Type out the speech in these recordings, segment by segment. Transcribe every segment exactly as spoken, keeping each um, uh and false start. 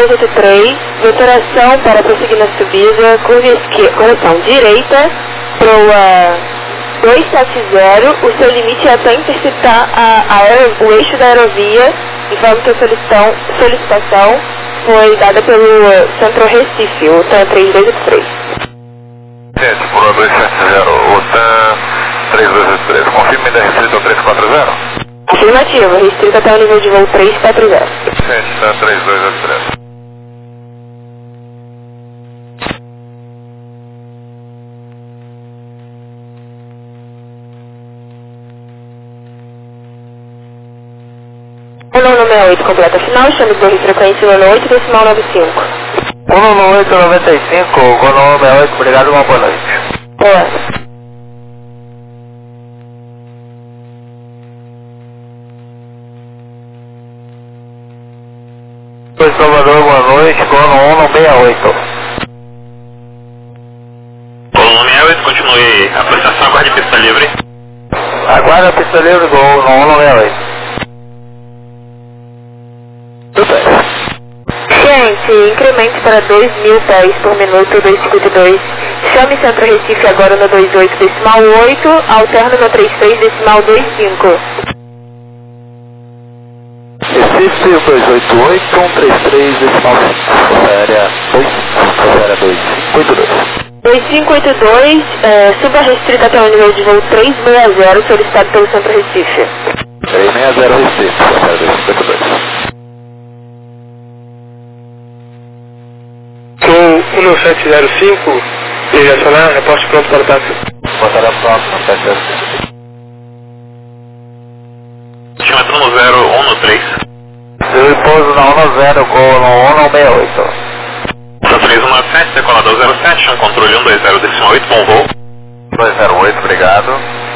oito três, veteração para prosseguir na subida, curva esquerda, correção, direita, proa dois sete zero, o seu limite é até interceptar a, a aero, o eixo da aerovia, informe que a solicitação, solicitação foi dada pelo Centro Recife, o TAM três dois oito três. Gente, proa dois sete zero, o TAM três dois oito três, confirme ainda restrito ao três quatro zero? Afirmativo, restrito até o nível de voo três quatro zero. Gente, TAM três dois oito três. um nove sessenta e oito completa final, chame de frequência um oito decimal noventa e cinco. um nove oito noventa e cinco, um nove sessenta e oito, obrigado, uma boa noite. Boa. Oi, Salvador, boa noite, Gono um sessenta e oito. Gono um sessenta e oito, continue a aproximação, aguarde pista livre. Aguarda a pista livre, Gono um sessenta e oito. Tudo bem. Gente, incremento para dois mil pés por minuto, dois cinquenta e dois. Chame Centro Recife agora no vinte e oito decimal oito, alterno no trinta e três decimal vinte e cinco. Recife dois oito oito, um três três decimal cinco, área dois cinco, área dois cinco oito dois. dois cinco oito dois, é, suba restrita até o nível de voo trezentos e sessenta, solicitado pelo Centro Recife. trezentos e sessenta Recife, área dois cinco oito dois. um nove sete zero cinco, direcionar, reporte pronto para o táxi. Botará pronto, um sete zero cinco. Estímetro no zero um no três. Eu pouso na um zero, Gono um sessenta e oito. TAM três um nove sete, decolador zero sete, chão controle um dois zero decimal oito, bom voo. dois zero oito, obrigado.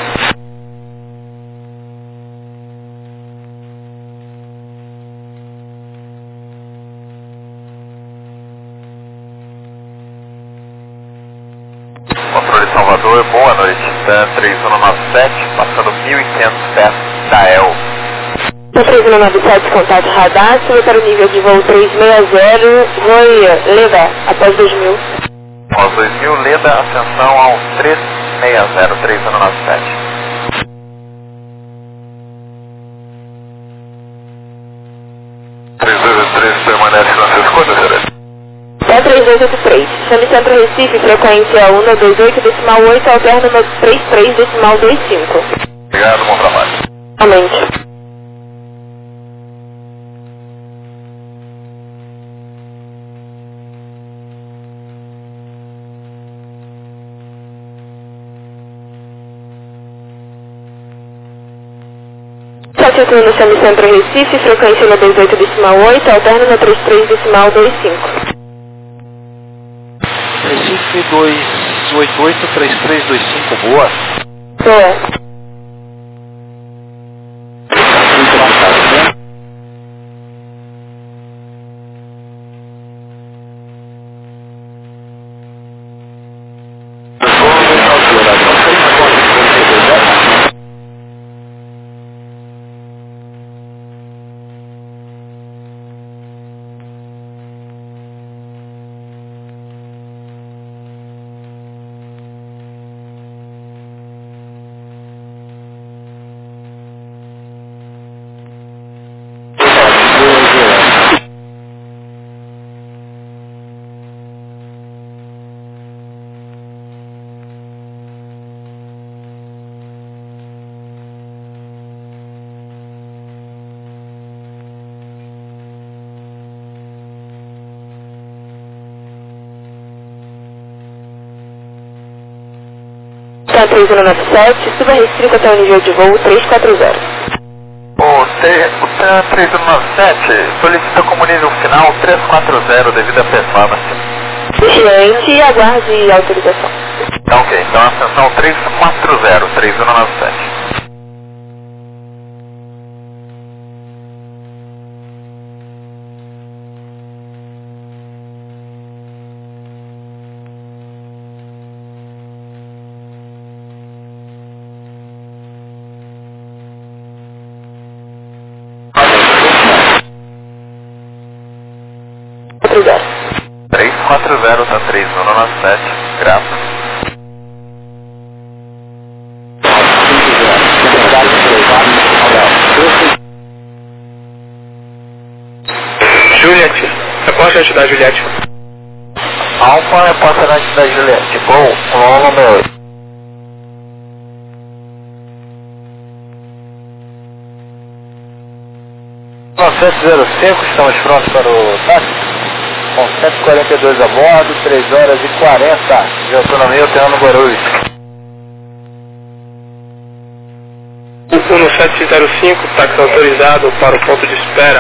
Controle Salvador, boa noite. TAM três um nove sete, passando mil e quinhentos pés da E L. TAM três um nove sete, contato radar, suba para o nível de voo trezentos e sessenta, voe Leda, após dois mil. Após dois mil, Leda, ascensão ao trezentos e sessenta, três um nove sete. três dois oito três permanece na sua escuta, Celeste. TAM três dois oito três, chame Centro Recife, frequência um dois oito decimal oito, alterno no trinta e três decimal vinte e cinco. Obrigado, bom trabalho. Aumente. sete oito um, chame Centro Recife, frequência no vinte e oito decimal oito, alterno no trinta e três decimal vinte e cinco. Recife dois oito oito, três três dois cinco, boa. Boa. TAM três um nove sete, suba restrito até o nível de voo trezentos e quarenta. O TAM três um nove sete solicita como nível final trezentos e quarenta devido à performance. Vigilante, aguarde autorização. Tá ok, então ascensão trezentos e quarenta, três um nove sete. quatro zero, tá três um nove sete, graças. Juliette, reporte antes da Juliette. Alfa, reporte antes da Juliette. Gol, Lolo meu oito. sete zero cinco, estamos prontos para o táxi. Com cento e quarenta e dois a bordo, três horas e quarenta de autonomia, Oceano Guarulhos. um sete zero cinco, táxi autorizado para o ponto de espera.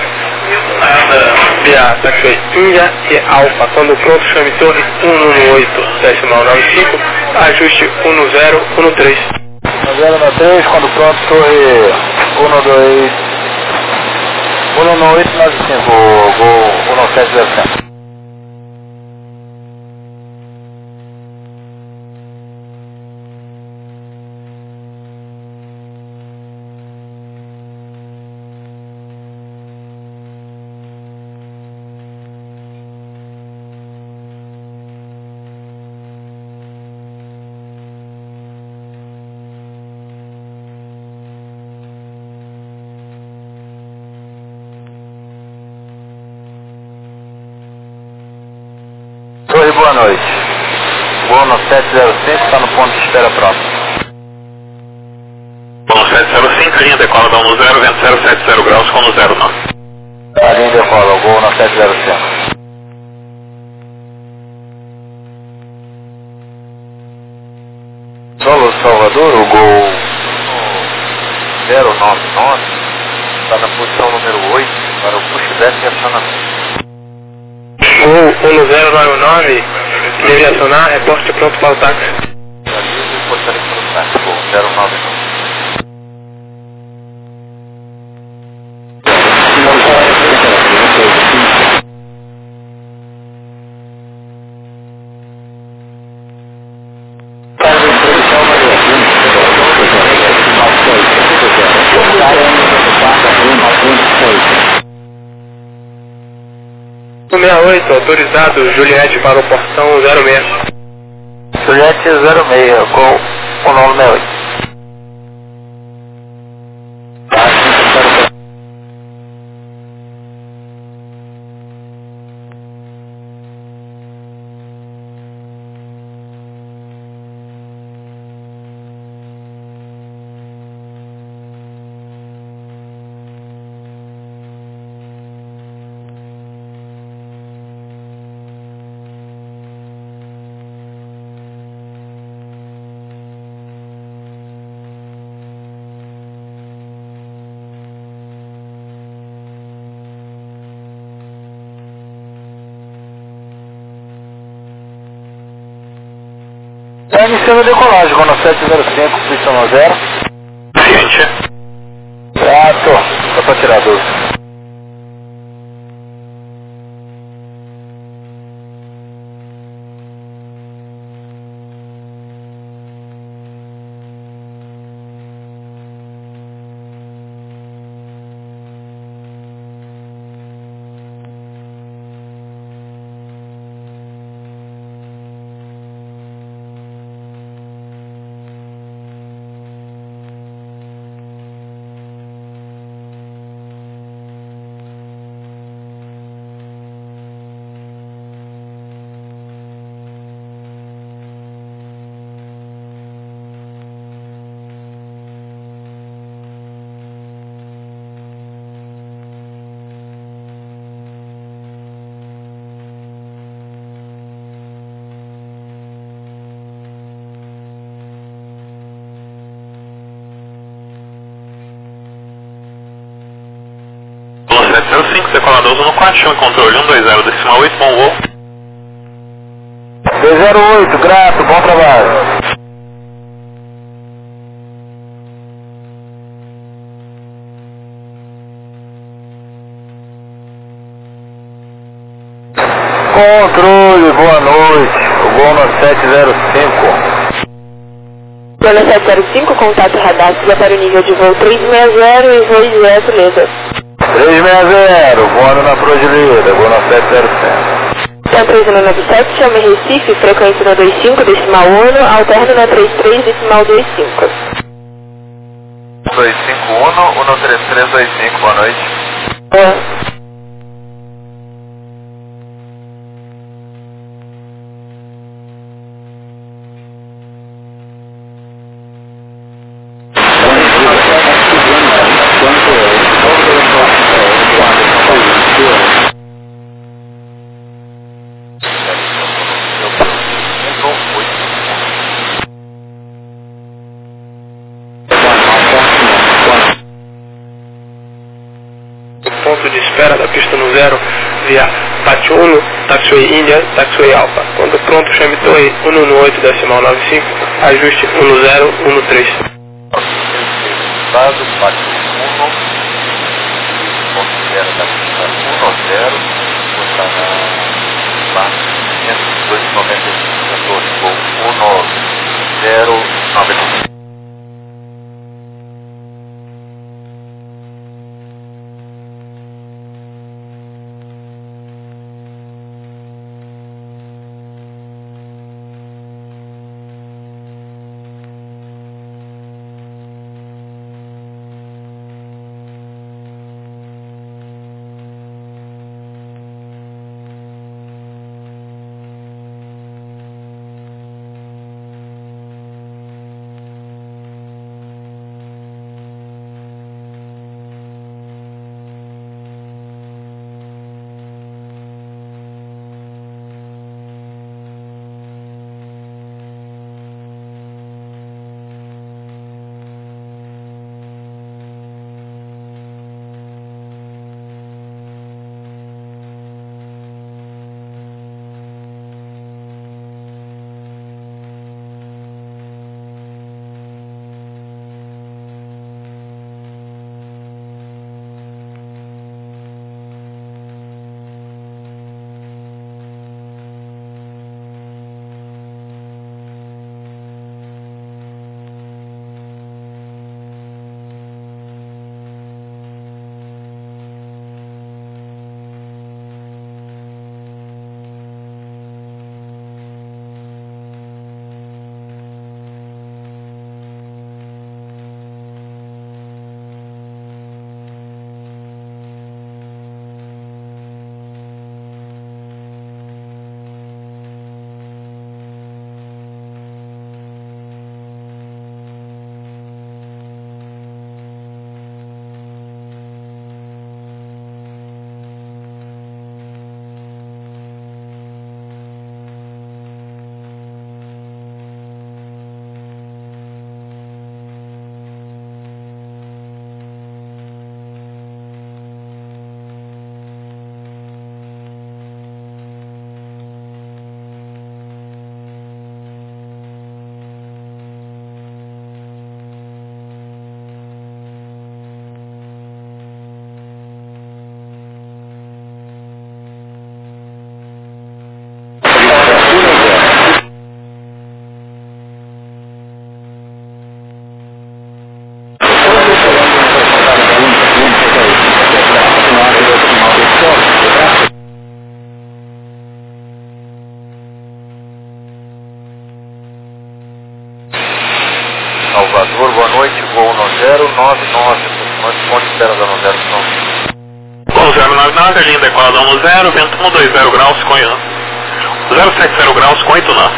Via táxi Índia e Alfa. Quando pronto, chame torre um um oito, decimal nove cinco, ajuste um zero um três. um zero um três, quando pronto, torre um dois. um um oito nove cinco, gol um sete zero cinco. Oi, boa noite. Voo no sete zero cinco, está no ponto de espera próximo. Voo no sete zero cinco, linha decola da um zero, vento zero sete zero graus com zero nove. A linha decola, voo no sete zero cinco. Solo Salvador, o gol zero nove nove, está na posição número oito, para o push back e acionamento. Gol um zero nove nove, deve acionar, reporte pronto para o táxi. Avisa e portaria para o táxi, gol zero nove nove. um sessenta e oito, autorizado, Juliette para o portão zero seis. Juliette zero seis, gol um nove oito. Está iniciando a decolagem, vou no sete zero cinco, posição zero. Ciente. Certo, só para tirar a dúvida. sete zero cinco, decolador um quatro, chama controle um dois zero, decimal oito, bom voo. dois zero oito, grato, bom trabalho. Controle, boa noite. O voo no sete zero cinco. Voo no sete zero cinco, contato radar, siga para o nível de voo três seis zero e voo de gentileza. três seis zero, voando na Prodilida, voo no sete zero cinco. Capitão três um nove sete, chame Recife, frequência no dois cinco, decimal um, alterno na trinta e três, decimal vinte e cinco. dois cinco um, um três três dois cinco, boa noite. É. Ponto de espera da pista no zero via Pachuno, Taxiway India, Taxiway Alpha. Quando pronto, chame torre cento e dezoito, decimal noventa e cinco, ajuste um zero um três. Estado, Pachuno, ponto zero da pista um zero, está na base quinhentos e noventa e cinco, torre um zero nove cinco. Salvador, boa noite, voo um zero nove nove, ponte espera da um zero nove. Voo zero nove nove, linha adequada um zero, vento um dois zero graus, com zero sete zero graus, com oito nós.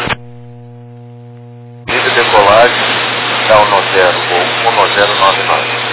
Livre decolagem, da um zero, voo um zero nove nove.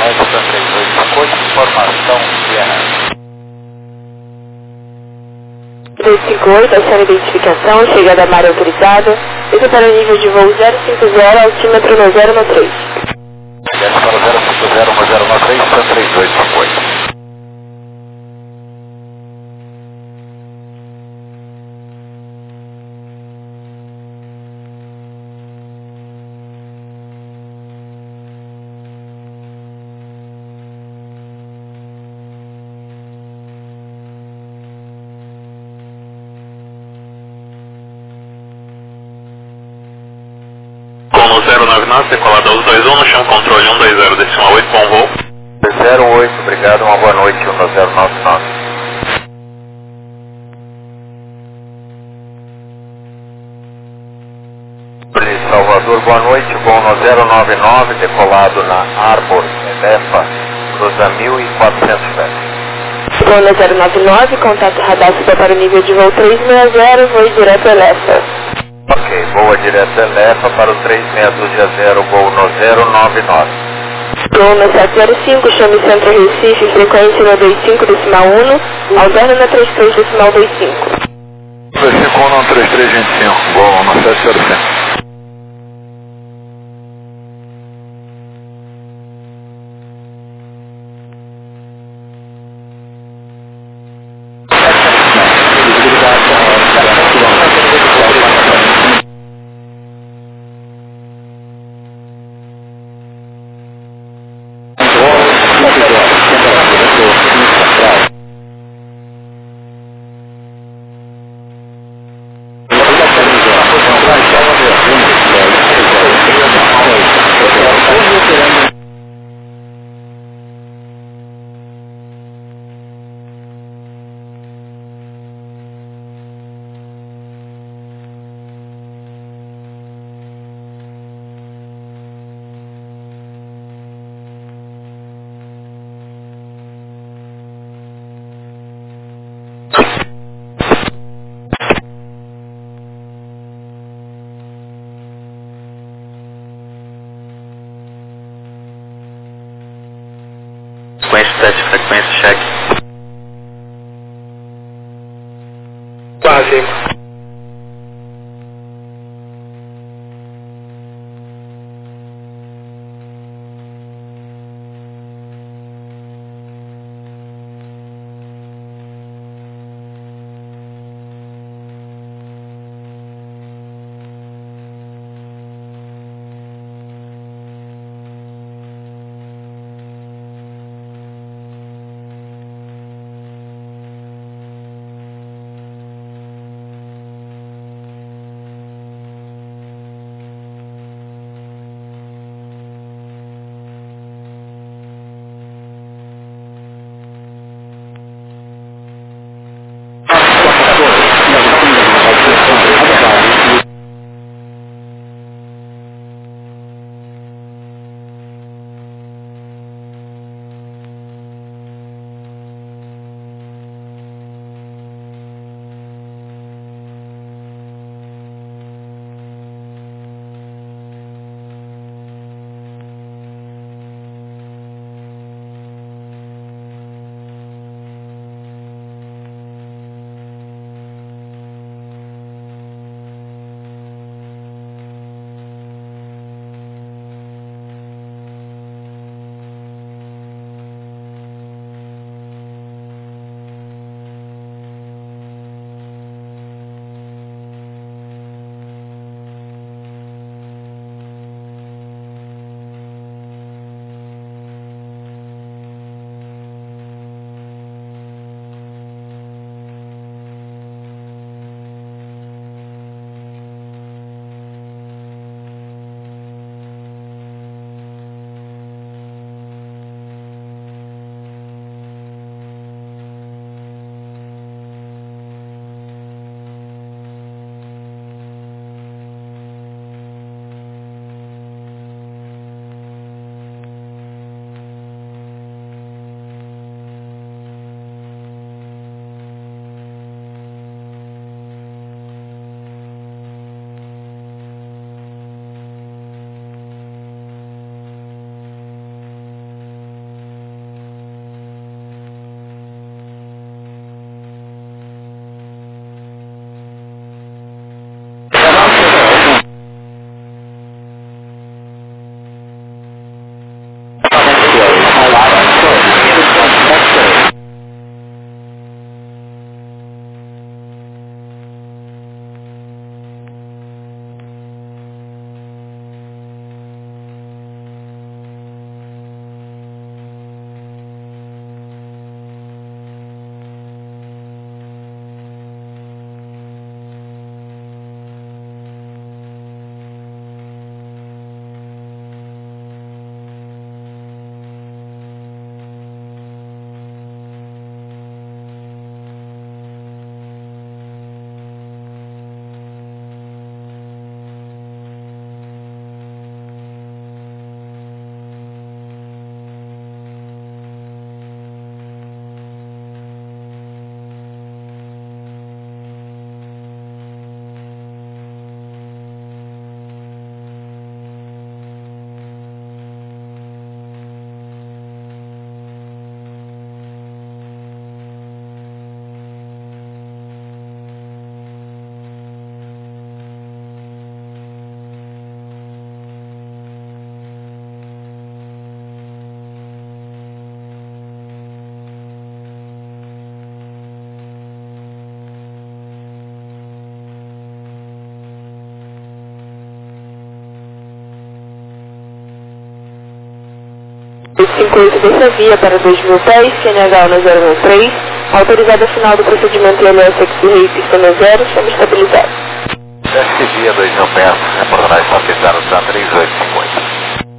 Extra três dois cinco oito, informação Sierra. três cinco oito, aciona identificação, chegada à área autorizada, isso para o nível de voo zero cinco zero, altímetro no zero um três. Desce para zero cinco zero, no zero um três, Extra três dois cinco oito. Como zero nove nove, decolado aos dois um, no chão controle um dois zero, decimal oito, bom voo. zero oito, obrigado, uma boa noite, um zero nove nove. Salvador, boa noite, voo no zero nove nove, decolado na Arbor, Elefa, cruza mil e quatrocentos pés. Voo no zero nove nove, contato radar suba para o nível de voo trezentos e sessenta, voo direto Elefa. Ok, voa direto Elefa para o três seis zero, voo no zero nove nove. Voo no sete zero cinco, chame Centro Recife, frequência no dois cinco decimal um, alterna na trinta e três decimal vinte e cinco. dois cinco um, trinta e três vinte e cinco, voa no sete zero cinco. Frequência sete, frequência check. Quase. oito cinco oito dessa via para dois mil pés, C N H no zero um três, autorizada final do procedimento I L S X Rei pista no zero, chama estabilizado. S via dois mil pés, reportará estabilizado da três oito cinco oito.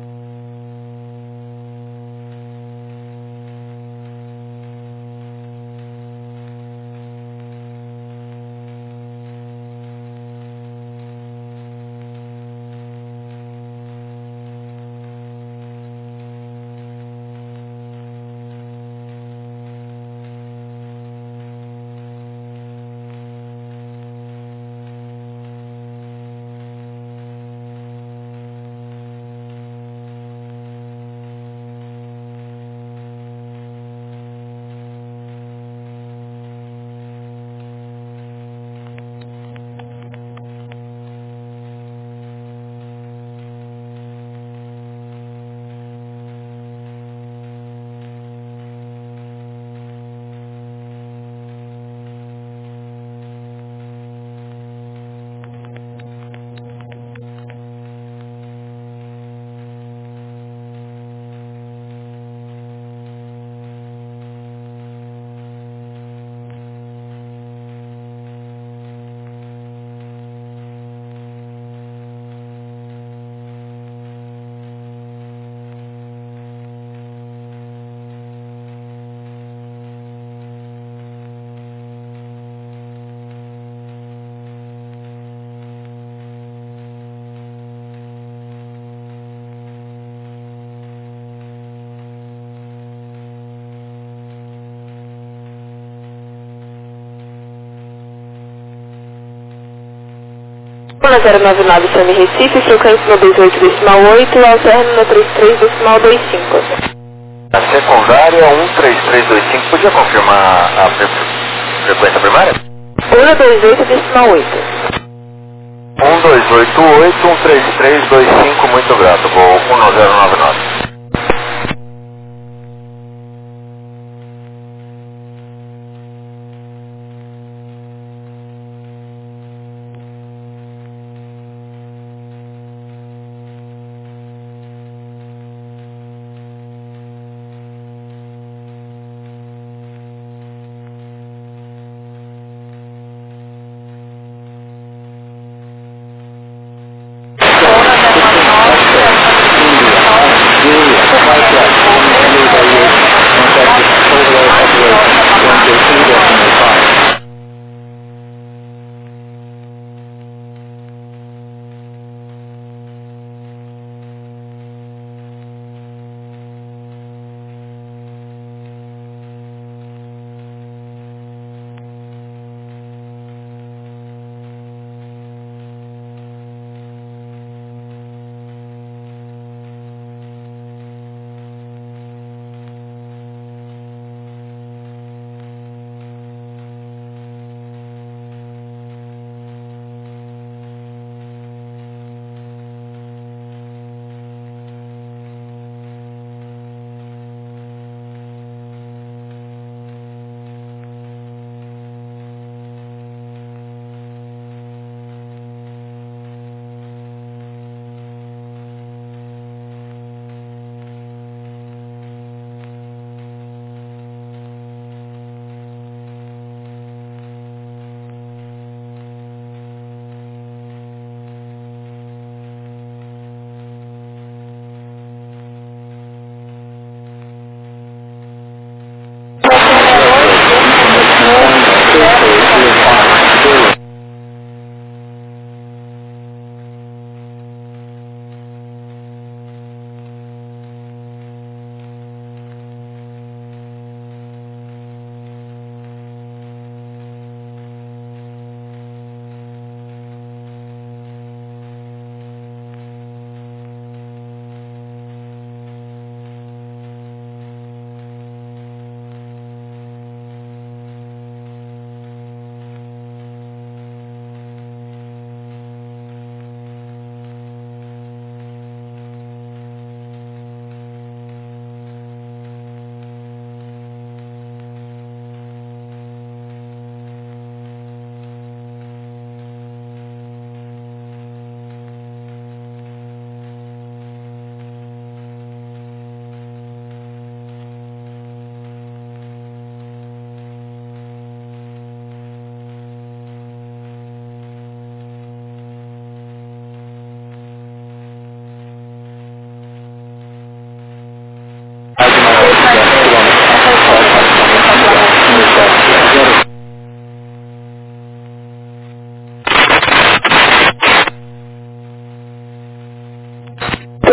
Na zero nove nove, chame Recife, frequência no dois oito decimal oito e ao término no trinta e três decimal vinte e cinco. A secundária um três três dois cinco, podia confirmar a fre frequência primária? um dois oito decimal oito. um dois oito oito, um três três dois cinco, muito grato, voo um zero nove nove.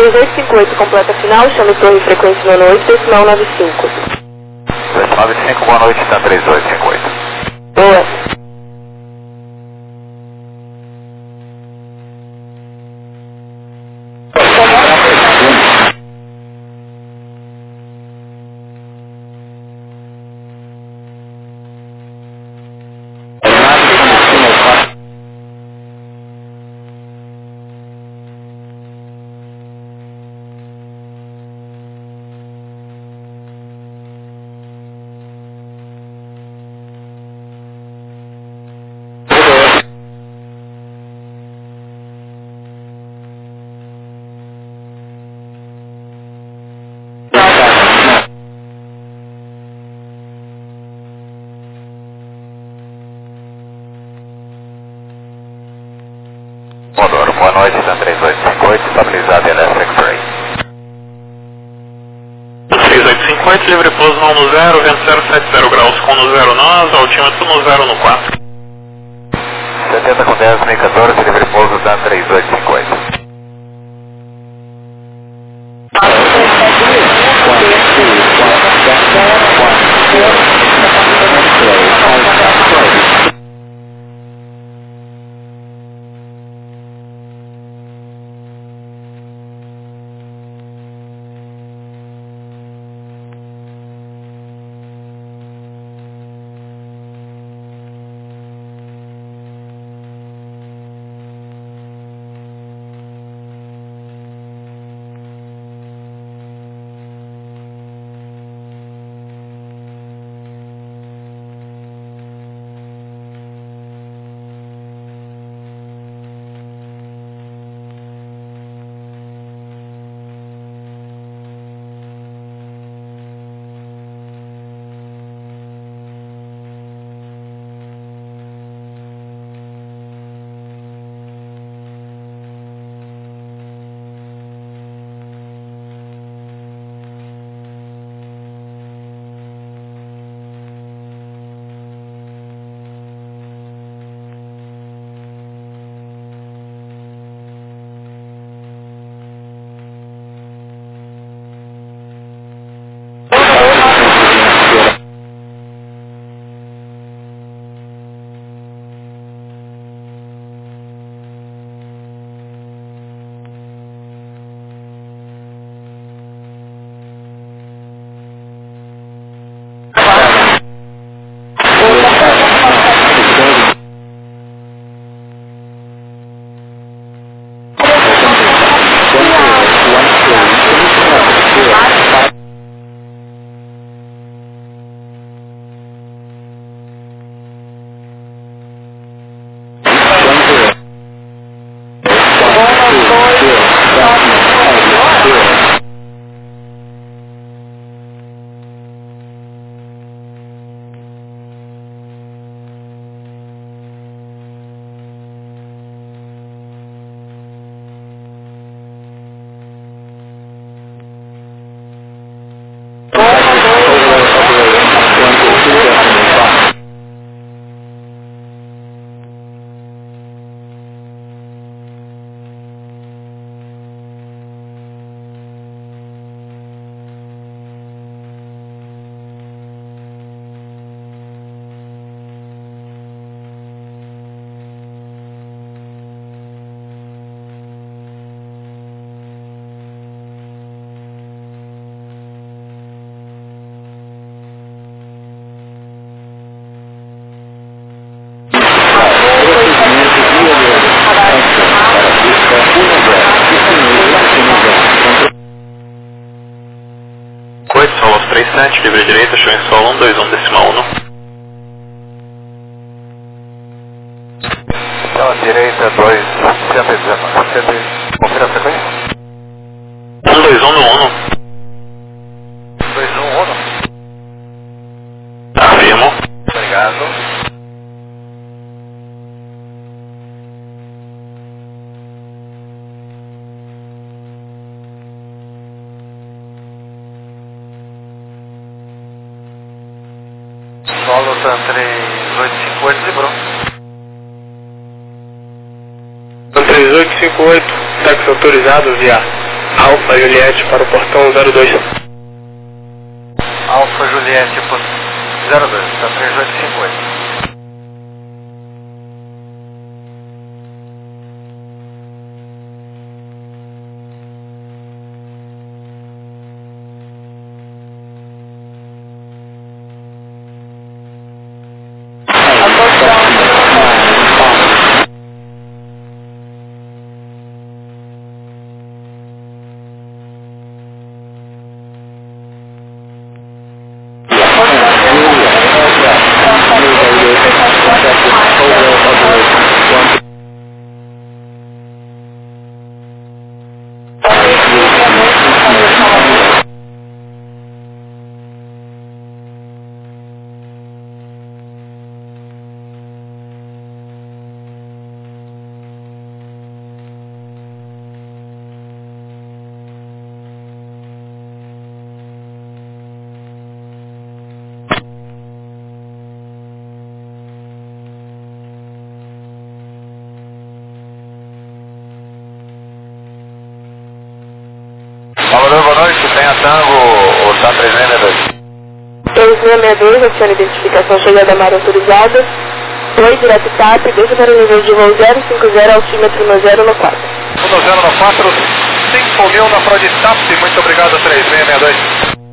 três oito cinco oito completa final, chame torre frequência nono oito, decimal nove cinco. nove cinco, boa noite, está três oito cinco oito. Boa. Comodoro, boa noite, está três oito cinco oito, estabilizado Electric Free. três oito cinco oito, livre pouso no um zero, vento zero sete zero graus com no zero nós, altímetro no zero no quatro. setenta com dez, mil e quatorze, livre pouso da três oito cinco oito. três sete, livre direita, show em solo um dois um decimal um. Então, direita dois, cento e dezenove, confira a frequência? um dois um no um. dois um um. Afirmo. Obrigado. Solo TAN três oito cinco oito, livrou. TAN três oito cinco oito, táxi autorizado via Alfa Juliette para o portão zero dois. Alfa Juliette por zero dois, está três oito cinco oito. Salvador, boa noite. Tem a Tango ou tá três seis dois? três seis seis dois, aciona identificação, chegada a mar autorizada. Oi, direto T A P, deixa para o nível de voo zero cinco zero, altímetro no zero no quatro. um zero no quatro, cinco mil na Prod T A P, muito obrigado, três seis seis dois.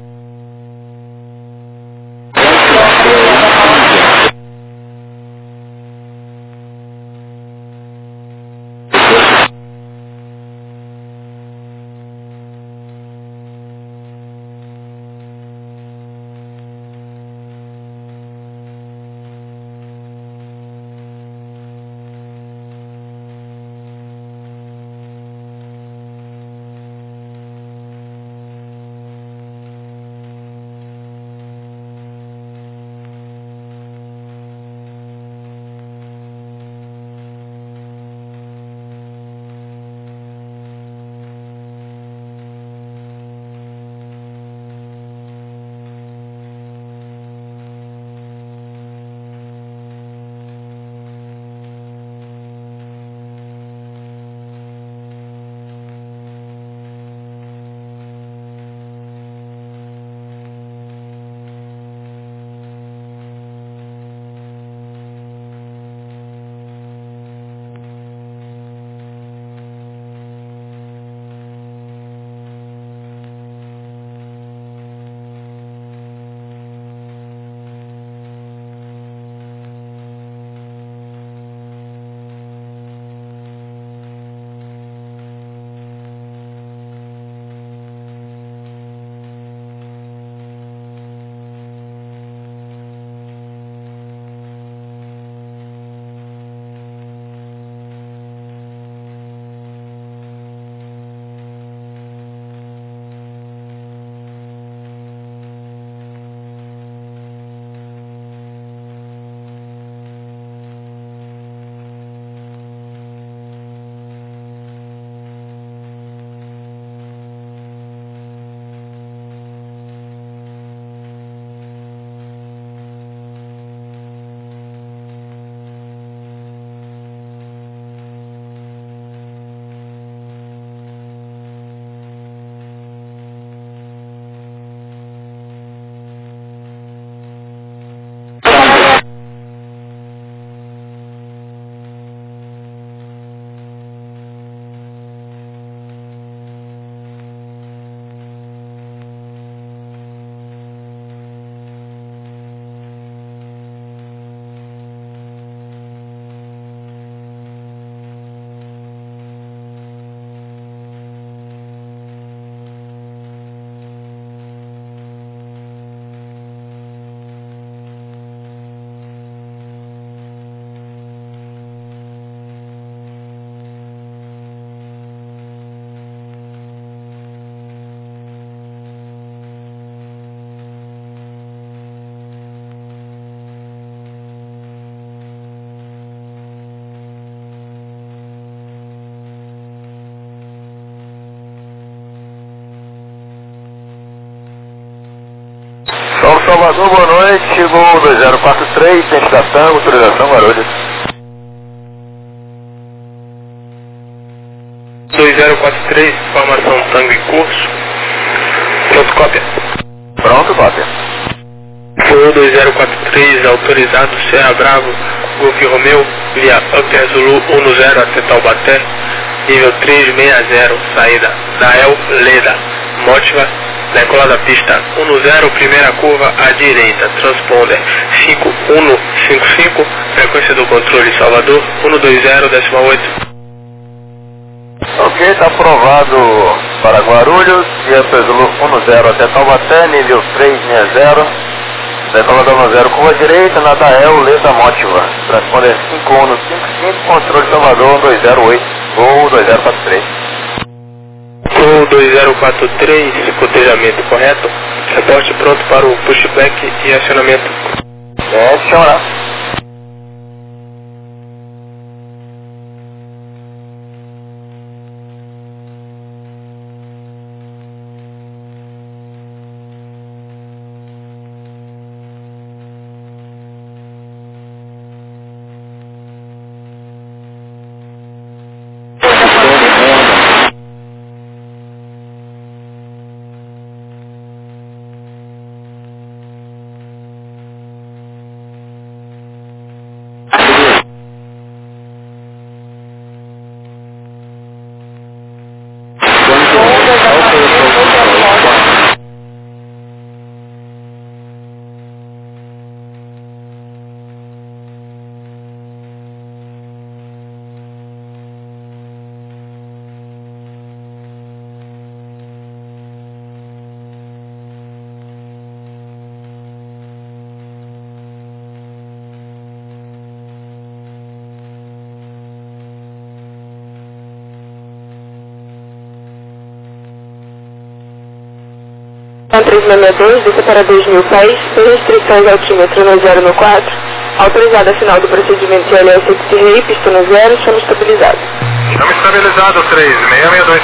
São Salvador, boa noite, voo dois zero quatro três, centro da Tango, autorização Guarulhos. dois zero quatro três, formação Tango em curso. Pronto, cópia. Pronto, cópia. Voo dois zero quatro três, autorizado Serra Bravo, Golf Romeu, via Upper Zulu um zero até Taubaté, nível trezentos e sessenta, saída Dael Leda, Motiva, decolar da pista um zero, primeira curva à direita, transponder cinco um cinco cinco, frequência do controle Salvador um dois zero, décima oito. Ok, está aprovado para Guarulhos, via Zulu um zero até Taubaté, nível trezentos e sessenta. Decolador um zero, curva direita, Nadael, Leda Motiva. Transponder cinco um cinco cinco, controle Salvador um dois zero oito, voo dois zero quatro três. Voo dois zero quatro três, cotejamento correto. Reporte pronto para o pushback e acionamento. É, senhora. três seis seis dois, desça para dois mil pés, sem restrições altímetro no zero no quatro, autorizada final do procedimento de L S X Rei, pista no zero, chama estabilizado. Chama estabilizado, três seis seis dois.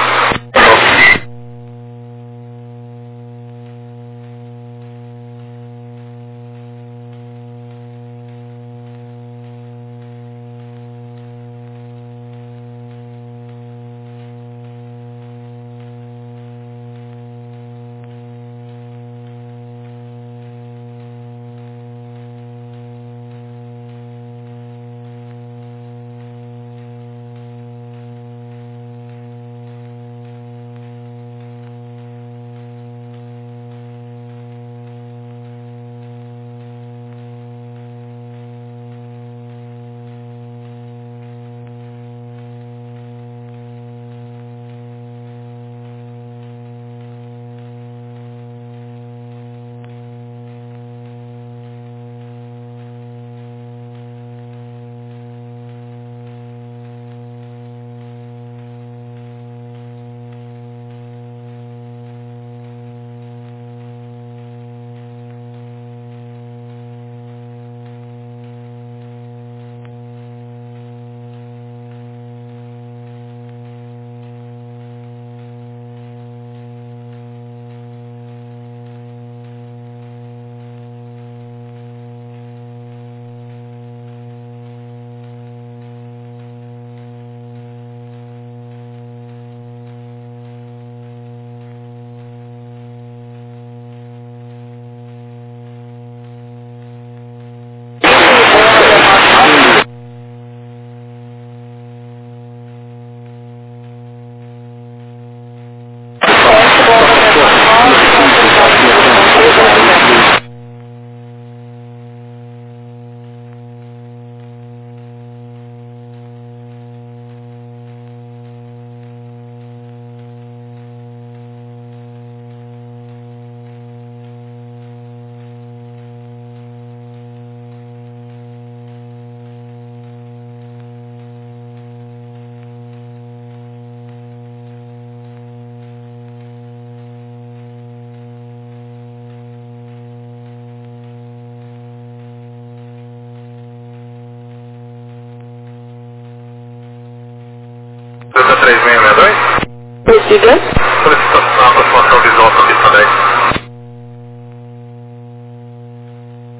três seis seis dois? Prossiga. Solicitação, aproximação visual para a pista dez.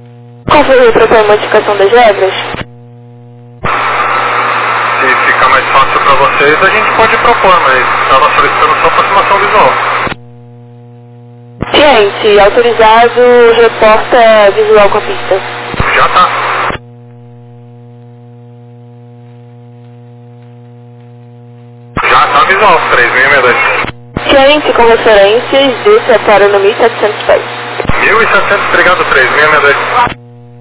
Qual foi a própria modificação das regras? Se ficar mais fácil para vocês, a gente pode propor, mas estava solicitando só aproximação visual. Ciente, autorizado, reporta visual com a pista. Já tá. Já tá visual, três mil e sessenta e dois. Ciente, com referências, desça para no mil setecentos pés. mil e setecentos, obrigado, três mil e sessenta e dois.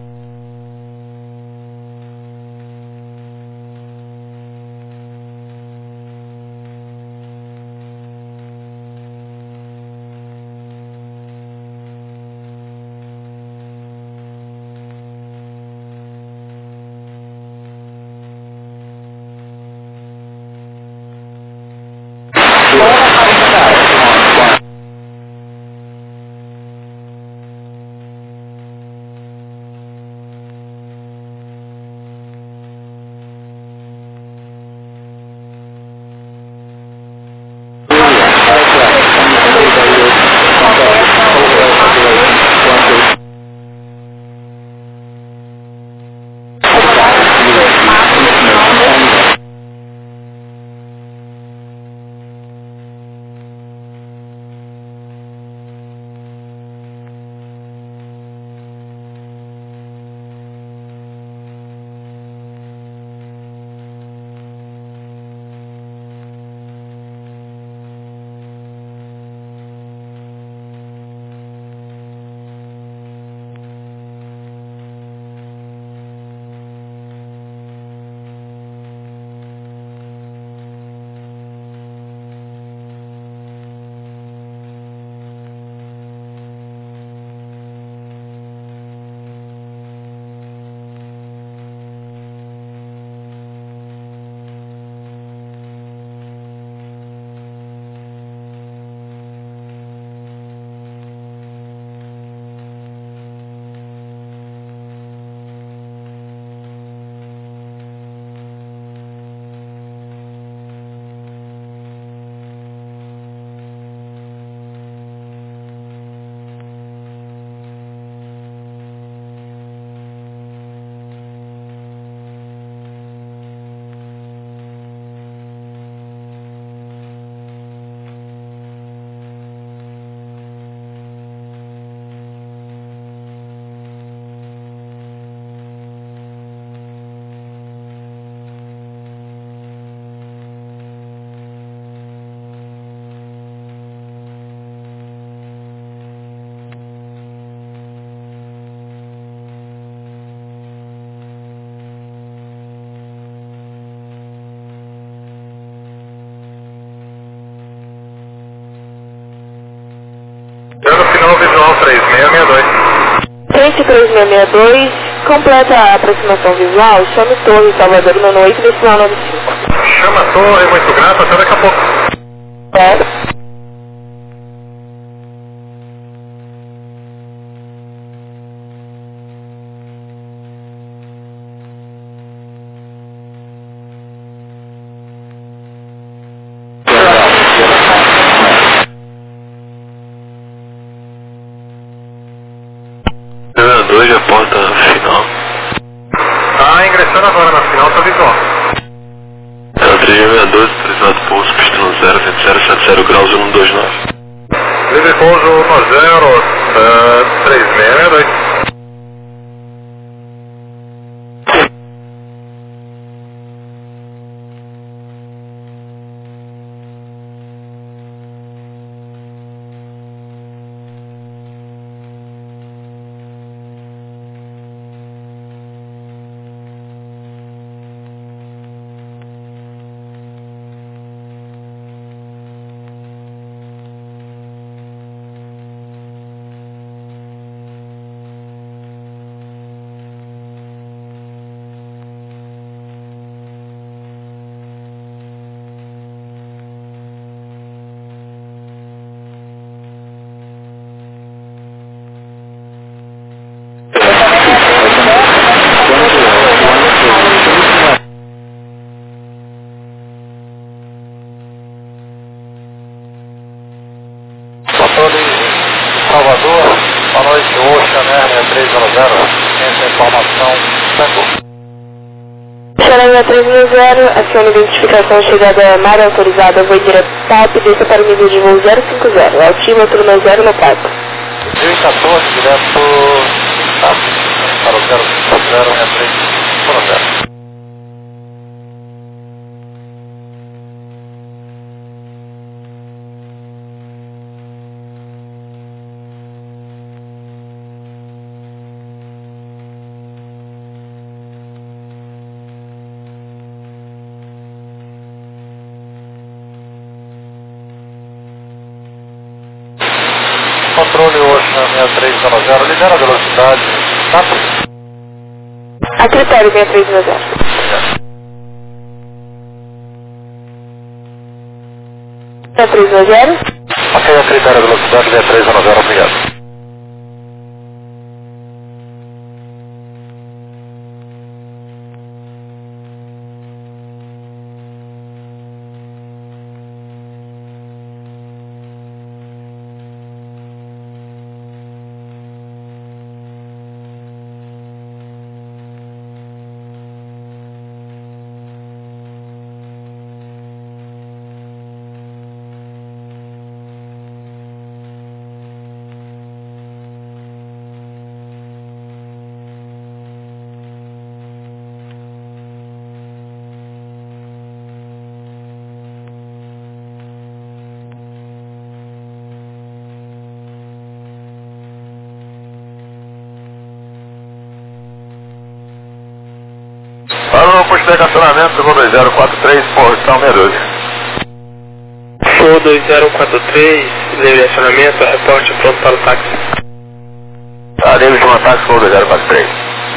Dando final visual três mil seiscentos e sessenta e dois. Frente três mil seiscentos e sessenta e dois, completa a aproximação visual, chame Torre Salvador no oito decimal noventa e cinco. Chama a Torre, muito grato, até daqui a pouco. É. dois, a porta final. Tá ingressando agora na final, tá visual. É, três mil seiscentos e doze, autorizado pouso, pista no zero, vinte zero sete zero graus, um dois nove. Livre pouso no zero, uh, três mil seiscentos e sessenta e dois. Salvador, boa noite, Ocean Air três zero zero, essa informação, Tango. Ocean Lima três seis zero, acione identificação chegada na área autorizada, voo direto T A P, desça para o nível de voo zero cinco zero, altímetro no zero no quatro. mil e quatorze, direto T A P, para o zero cinco zero seis três um zero. Controle Ocean seis três zero zero, libera a velocidade. Tá? A critério seis três zero zero. seis três zero zero. Ok, a critério a velocidade seis três zero zero, obrigado. Alô, posto de estacionamento, voo dois zero quatro três, portão meia dúzia. Voo dois zero quatro três, livre de acionamento, reporte pronto para o táxi. Tá, livre de uma táxi, voo dois zero quatro três.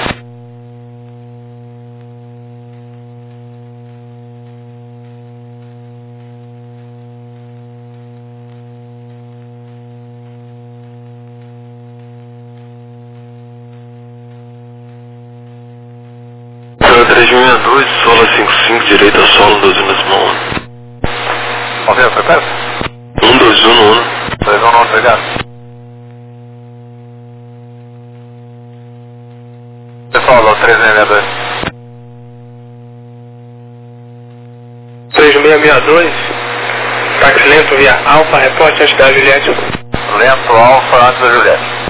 três mil e dois, solo cinco cinco, direita solo doze nas mãos. Ok, foi perto? um dois um um. dois um um, obrigado. Pessoal, do três seis seis dois. três seis seis dois, táxi lento via Alfa, reporte antes da Juliette. Lento, Alfa, antes da Juliette.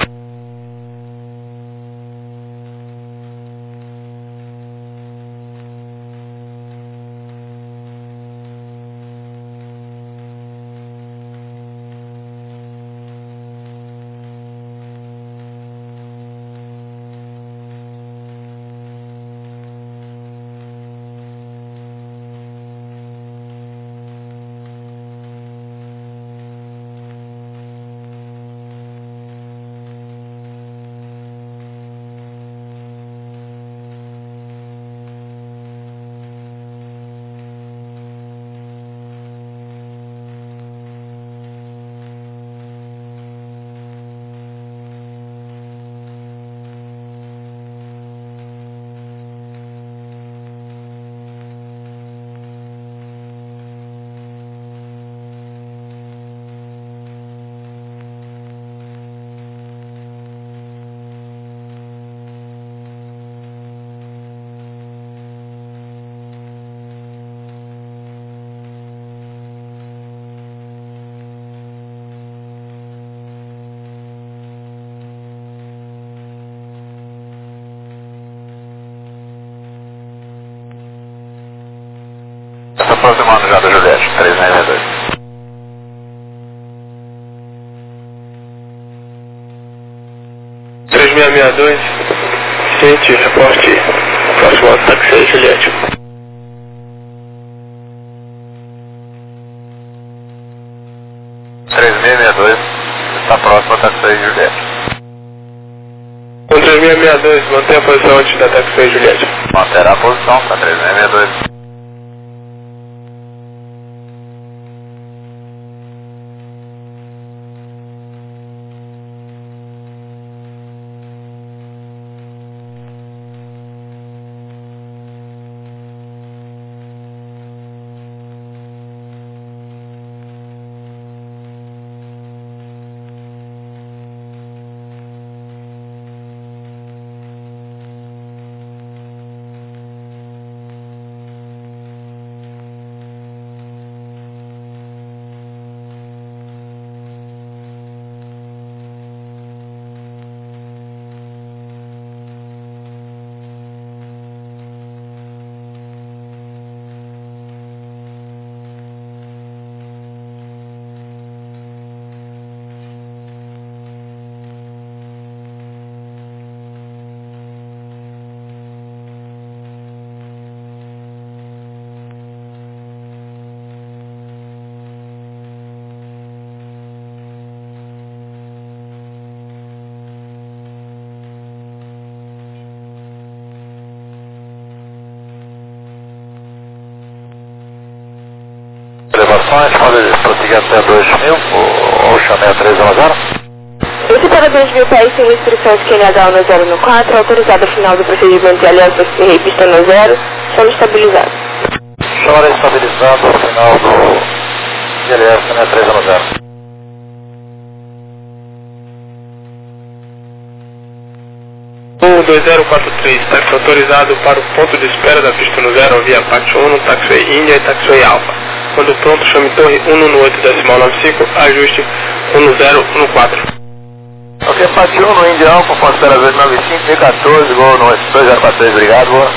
Está aproximando já da Juliette, três seis seis dois. três seis seis dois, ciente, reporte, próximo ao táxi Juliette. três seis seis dois, está próximo ao táxi Juliette. Com três seis seis dois, mantenha a posição antes da táxi Juliette. Manterá a posição, está três seis seis dois. informações, pode prosseguir até dois mil, ou chamei a três a zero. Esse para dois mil pés sem restrições Q N H um zero no quatro, autorizado ao final do procedimento de aliança e pista no zero, chama estabilizado. Chama estabilizado ao final do de aliança né, três a zero. um dois zero quatro três, táxi autorizado para o ponto de espera da pista no zero via Pátio um, taxiway Índia e taxiway Alfa. Quando pronto, chame torre um um oito decimal nove cinco, ajuste um zero um quatro. Ok, Pátio um no Índia Alfa, ponto espera oito nove cinco, D quatorze, gol no dois zero quatro três, obrigado, boa.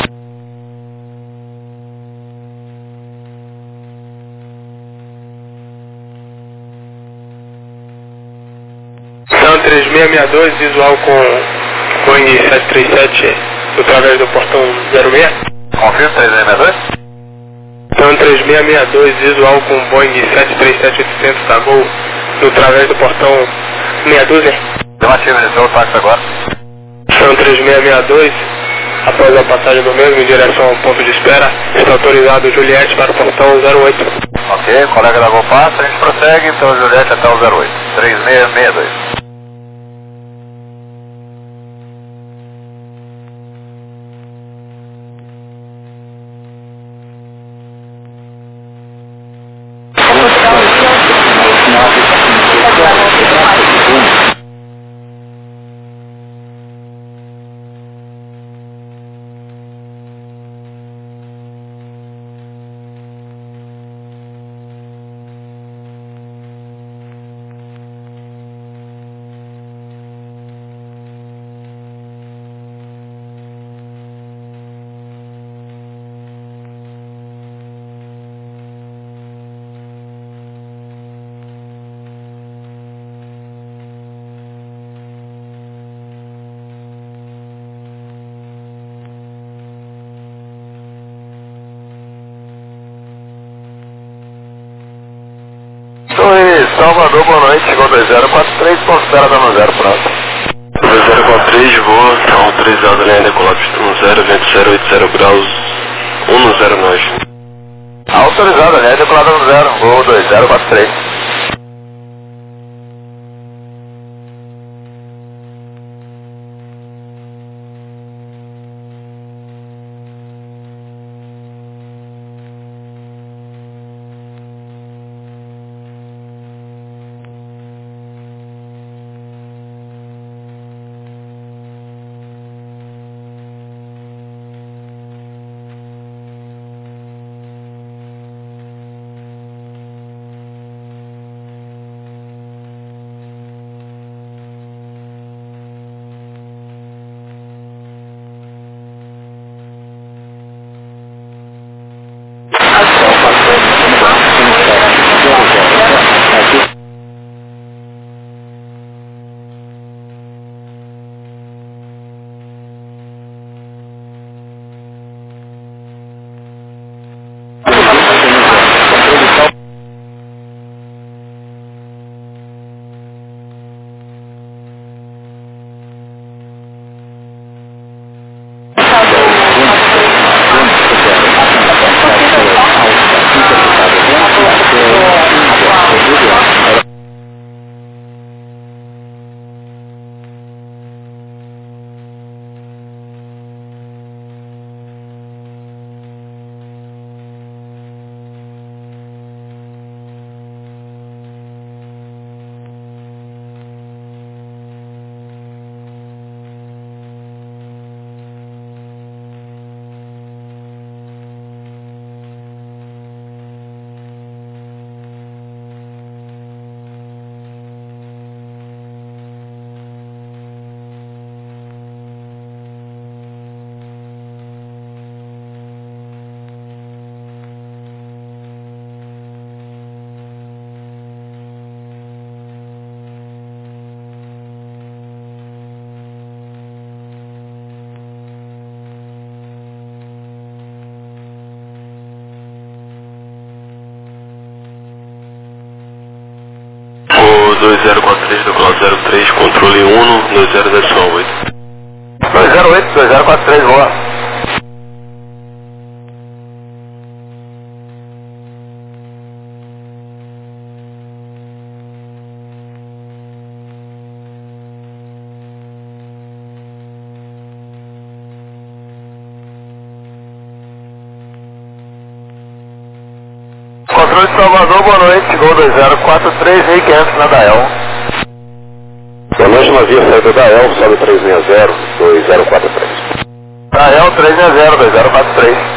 São três seis seis dois, visual com Boeing sete três sete através do portão zero seis. Confirma três seis seis dois? Então três seis seis dois, visual com Boeing sete três sete oitocentos da Gol através do portão meia dúzia. Afirmativo, iniciou o táxi agora. São três seis seis dois, após a passagem do mesmo em direção ao ponto de espera, está autorizado Juliette para o portão zero oito. Ok, colega da Gol passa, a gente prossegue, então Juliette até o zero oito. três seis seis dois. Salvador, boa noite, chegou dois zero quatro três, considera dando zero pronto. dois zero quatro três, voa, autorizado linha decolar pista um zero, vento zero oito zero graus, um zero nove. Autorizado linha decolar dando zero, voo dois zero quatro três. dois zero quatro três, decolar zero três, controle um, dois zero decimal oito. dois zero oito, dois zero quatro três, boa. Patrulha de Salvador, boa noite, Gol dois zero quatro três, mil e quinhentos na Dael. Boa noite, navio saída da El, sobe três seis zero, dois zero quatro três. Dael três seis zero, dois zero quatro três.